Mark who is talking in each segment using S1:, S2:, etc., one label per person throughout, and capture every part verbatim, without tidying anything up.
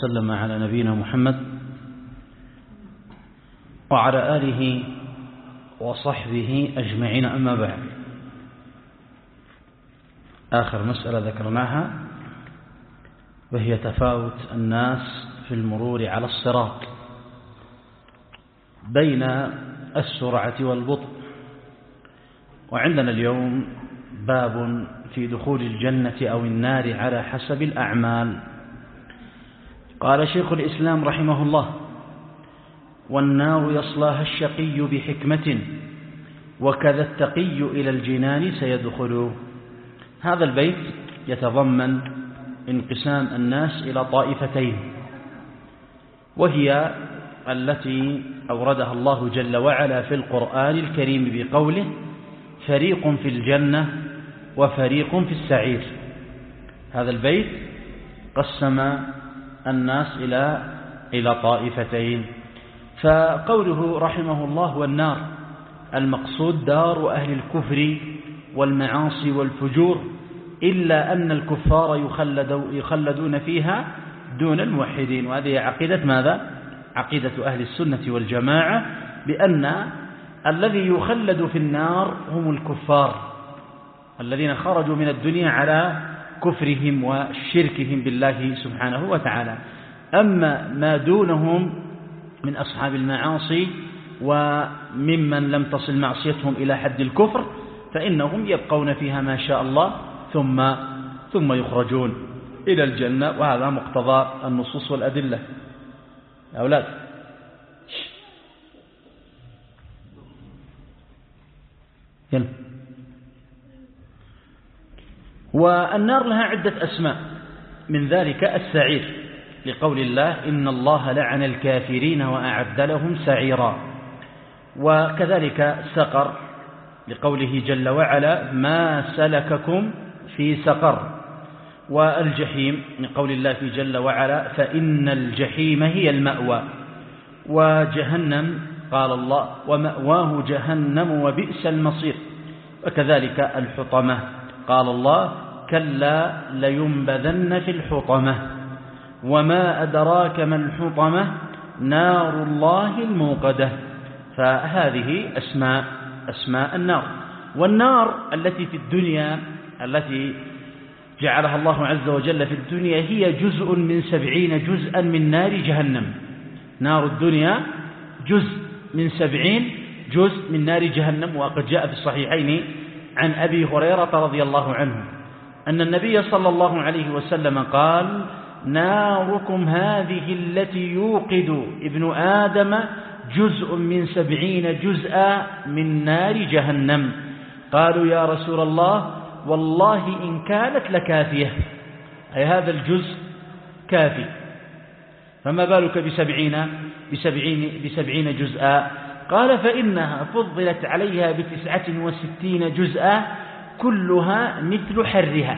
S1: وسلم على نبينا محمد وعلى آله وصحبه أجمعين، أما بعد. آخر مسألة ذكرناها وهي تفاوت الناس في المرور على الصراط بين السرعة والبطء. وعندنا اليوم باب في دخول الجنة أو النار على حسب الأعمال. قال شيخ الإسلام رحمه الله: والنار يصلاها الشقي بحكمة وكذا التقي إلى الجنان سيدخل. هذا البيت يتضمن انقسام الناس إلى طائفتين، وهي التي أوردها الله جل وعلا في القرآن الكريم بقوله: فريق في الجنة وفريق في السعير. هذا البيت قسم الناس إلى إلى طائفتين. فقوله رحمه الله: والنار، المقصود دار أهل الكفر والمعاصي والفجور، إلا أن الكفار يخلدون فيها دون الموحدين. وهذه عقيدة ماذا؟ عقيدة أهل السنة والجماعة، بأن الذي يخلد في النار هم الكفار الذين خرجوا من الدنيا على كفرهم وشركهم بالله سبحانه وتعالى. أما ما دونهم من أصحاب المعاصي وممن لم تصل معصيتهم إلى حد الكفر فإنهم يبقون فيها ما شاء الله ثم ثم يخرجون إلى الجنة. وهذا مقتضى النصوص والأدلة. يا أولاد، يلا. والنار لها عدة أسماء، من ذلك السعير، لقول الله: إن الله لعن الكافرين وأعد لهم سعيرا. وكذلك سقر، لقوله جل وعلا: ما سلككم في سقر. والجحيم، من قول الله جل وعلا: فإن الجحيم هي المأوى. وجهنم، قال الله: ومأواه جهنم وبئس المصير. وكذلك الحطمة، قال الله: كلا لينبذن في الحطمة. وما أدراك ما الحطمة، نار الله الموقدة. فهذه أسماء أسماء النار. والنار التي في الدنيا، التي جعلها الله عز وجل في الدنيا، هي جزء من سبعين جزءا من نار جهنم. نار الدنيا جزء من سبعين جزء من نار جهنم. وقد جاء في الصحيحين عن أبي هريرة رضي الله عنه أن النبي صلى الله عليه وسلم قال: ناركم هذه التي يوقد ابن آدم جزء من سبعين جزءا من نار جهنم. قالوا: يا رسول الله، والله إن كانت لكافية، أي هذا الجزء كافي، فما بالك بسبعين بسبعين بسبعين جزءا؟ قال: فإنها فضلت عليها بتسعة وستين جزءا كلها مثل حرها.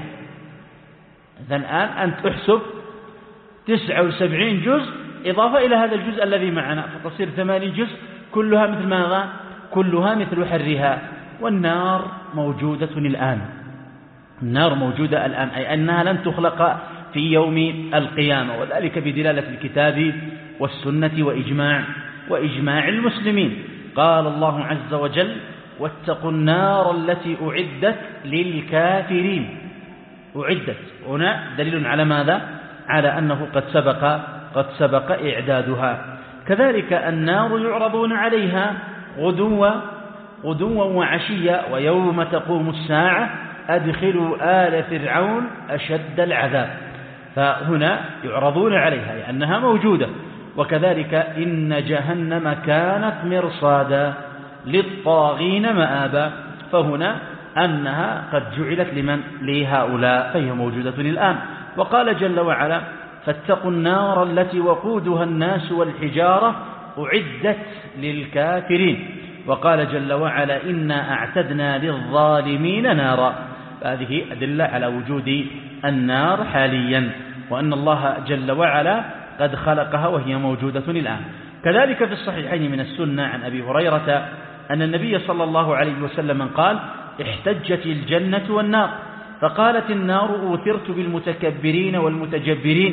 S1: إذن الآن أنت تحسب تسعة وسبعين جزء إضافة إلى هذا الجزء الذي معنا، فتصير ثمانين جزء كلها مثل ماذا؟ كلها مثل حرها. والنار موجودة الآن، النار موجودة الآن، أي أنها لن تخلق في يوم القيامة، وذلك بدلالة الكتاب والسنة وإجماع وإجماع المسلمين. قال الله عز وجل: واتقوا النار التي أعدت للكافرين. أعدت هنا دليل على ماذا؟ على أنه قد سبق قد سبق إعدادها. كذلك النار يعرضون عليها غدوا غدوا وعشيا، ويوم تقوم الساعة أدخلوا آل فرعون أشد العذاب. فهنا يعرضون عليها لأنها موجودة. وكذلك إن جهنم كانت مرصادا للطاغين مآبا، فهنا أنها قد جعلت لمن؟ لهؤلاء، فهي موجودة الآن. وقال جل وعلا: فاتقوا النار التي وقودها الناس والحجارة أعدت للكافرين. وقال جل وعلا: إنا أعتدنا للظالمين نارا. هذه أدلة على وجود النار حاليا، وأن الله جل وعلا قد خلقها وهي موجودة الآن. كذلك في الصحيحين من السنة عن أبي هريرة أن النبي صلى الله عليه وسلم قال: احتجت الجنة والنار، فقالت النار: أوثرت بالمتكبرين والمتجبرين،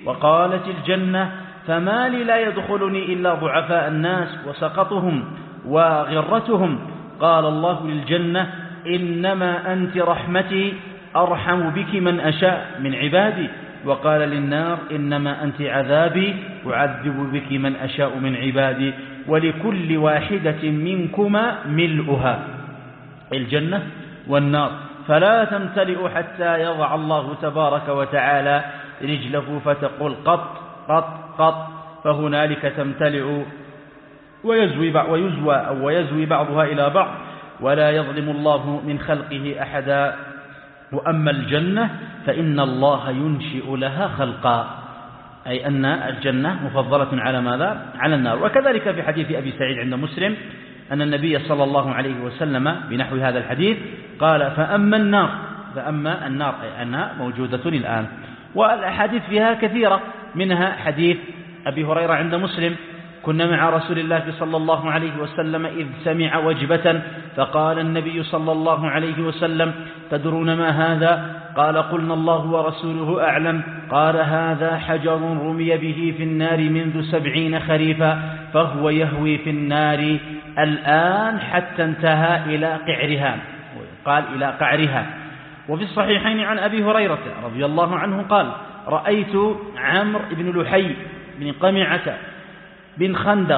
S1: وقالت الجنة فما لي لا يدخلني إلا ضعفاء الناس وسقطهم وغرتهم. قال الله للجنة إنما أنت رحمتي أرحم بك من أشاء من عبادي. وقال للنار إنما أنت عذابي أعذب بك من أشاء من عبادي ولكل واحدة منكما ملؤها، الجنة والنار، فلا تمتلئ حتى يضع الله تبارك وتعالى رجله فتقول قط قط قط، فهنالك تمتلئ ويزوي ويزوى أو ويزوي بعضها إلى بعض ولا يظلم الله من خلقه أحدا. وأما الجنة فإن الله ينشئ لها خلقا، أي أن الجنة مفضلة على ماذا؟ على النار. وكذلك في حديث أبي سعيد عند مسلم أن النبي صلى الله عليه وسلم بنحو هذا الحديث قال فأما النار، فأما النار أي أنها موجودة الآن. والأحاديث فيها كثيرة، منها حديث أبي هريرة عند مسلم كنا مع رسول الله صلى الله عليه وسلم إذ سمع وجبة فقال النبي صلى الله عليه وسلم تدرون ما هذا؟ قال قلنا الله ورسوله أعلم. قال هذا حجر رمي به في النار منذ سبعين خريفا فهو يهوي في النار الآن حتى انتهى إلى قعرها، قال إلى قعرها. وفي الصحيحين عن أبي هريرة رضي الله عنه قال رأيت عمرو بن لحي بن قمعة بن خندق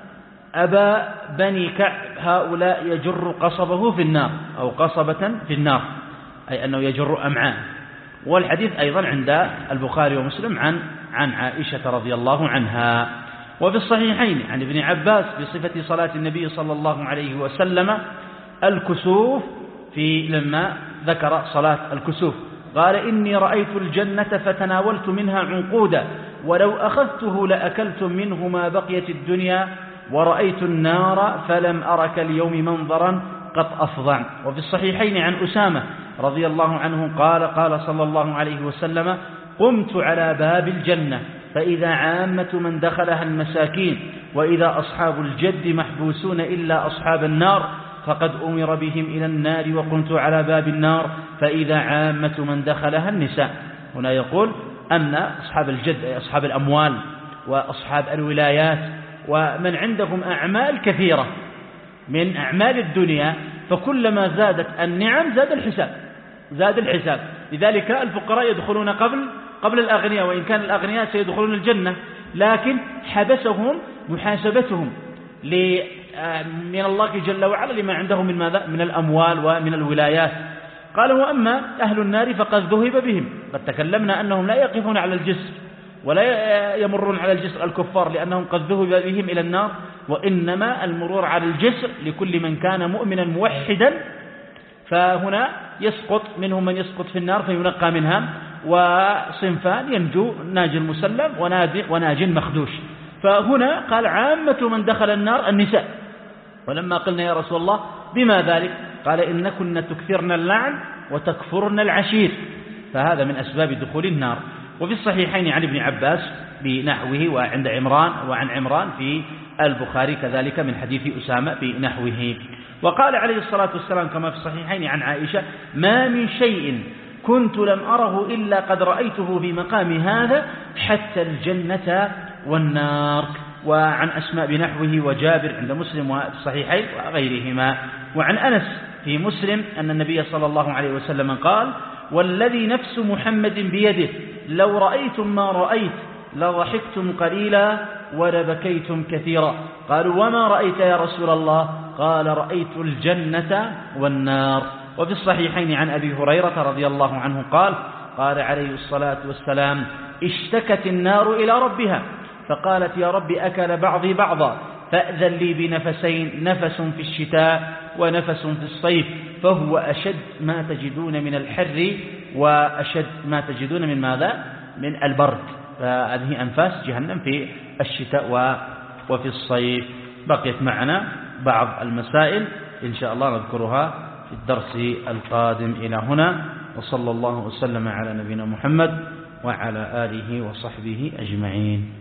S1: أبا بني كعب هؤلاء يجر قصبه في النار أو قصبة في النار، أي أنه يجر أمعاء. والحديث أيضا عند البخاري ومسلم عن عن عائشة رضي الله عنها. وفي الصحيحين عن ابن عباس بصفة صلاة النبي صلى الله عليه وسلم الكسوف، في لما ذكر صلاة الكسوف قال إني رأيت الجنة فتناولت منها عنقودا ولو أخذته لأكلت منه ما بقيت الدنيا، ورأيت النار فلم أرك اليوم منظرا قد أفظع. وفي الصحيحين عن أسامة رضي الله عنه قال قال صلى الله عليه وسلم قمت على باب الجنة فإذا عامة من دخلها المساكين وإذا أصحاب الجد محبوسون إلا أصحاب النار فقد أمر بهم إلى النار وقمت على باب النار فإذا عامة من دخلها النساء. هنا يقول أن أصحاب الجد أي أصحاب الأموال وأصحاب الولايات ومن عندهم أعمال كثيرة من أعمال الدنيا، فكلما زادت النعم زاد الحساب زاد الحساب لذلك الفقراء يدخلون قبل قبل الأغنياء، وإن كان الأغنياء سيدخلون الجنة، لكن حبسهم محاسبتهم من الله جل وعلا لما عندهم من ماذا؟ من الأموال ومن الولايات. قال وأما أهل النار فقد ذهب بهم، قد تكلمنا أنهم لا يقفون على الجسر ولا يمرون على الجسر الكفار لأنهم قد ذهب بهم إلى النار، وإنما المرور على الجسر لكل من كان مؤمنا موحدا، فهنا يسقط منهم من يسقط في النار فينقى منها، وصنفان ينجو ناج المسلم وناج مخدوش. فهنا قال عامة من دخل النار النساء، ولما قلنا يا رسول الله بما ذلك؟ قال إن كنا تكثرن اللعن وتكفرن العشير، فهذا من أسباب دخول النار. وفي الصحيحين عن ابن عباس بنحوه وعند عمران وعن عمران في البخاري كذلك من حديث أسامة بنحوه. وقال عليه الصلاة والسلام كما في الصحيحين عن عائشة ما من شيء كنت لم أره إلا قد رأيته في مقام هذا حتى الجنة والنار. وعن أسماء بنحوه وجابر عند مسلم وفي الصحيحين وغيرهما. وعن أنس في مسلم أن النبي صلى الله عليه وسلم قال والذي نفس محمد بيده لو رأيتم ما رأيت لضحكتم قليلا ولبكيتم كثيرا. قالوا وما رأيت يا رسول الله؟ قال رأيت الجنة والنار. وفي الصحيحين عن أبي هريرة رضي الله عنه قال قال عليه الصلاة والسلام اشتكت النار إلى ربها فقالت يا رب أكل بعضي بعضا فأذن لي بنفسين، نفس في الشتاء ونفس في الصيف، فهو أشد ما تجدون من الحر وأشد ما تجدون من ماذا؟ من البرد. فهذه أنفاس جهنم في الشتاء وفي الصيف. بقيت معنا بعض المسائل إن شاء الله نذكرها في الدرس القادم. إلى هنا وصلى الله وسلم على نبينا محمد وعلى آله وصحبه أجمعين.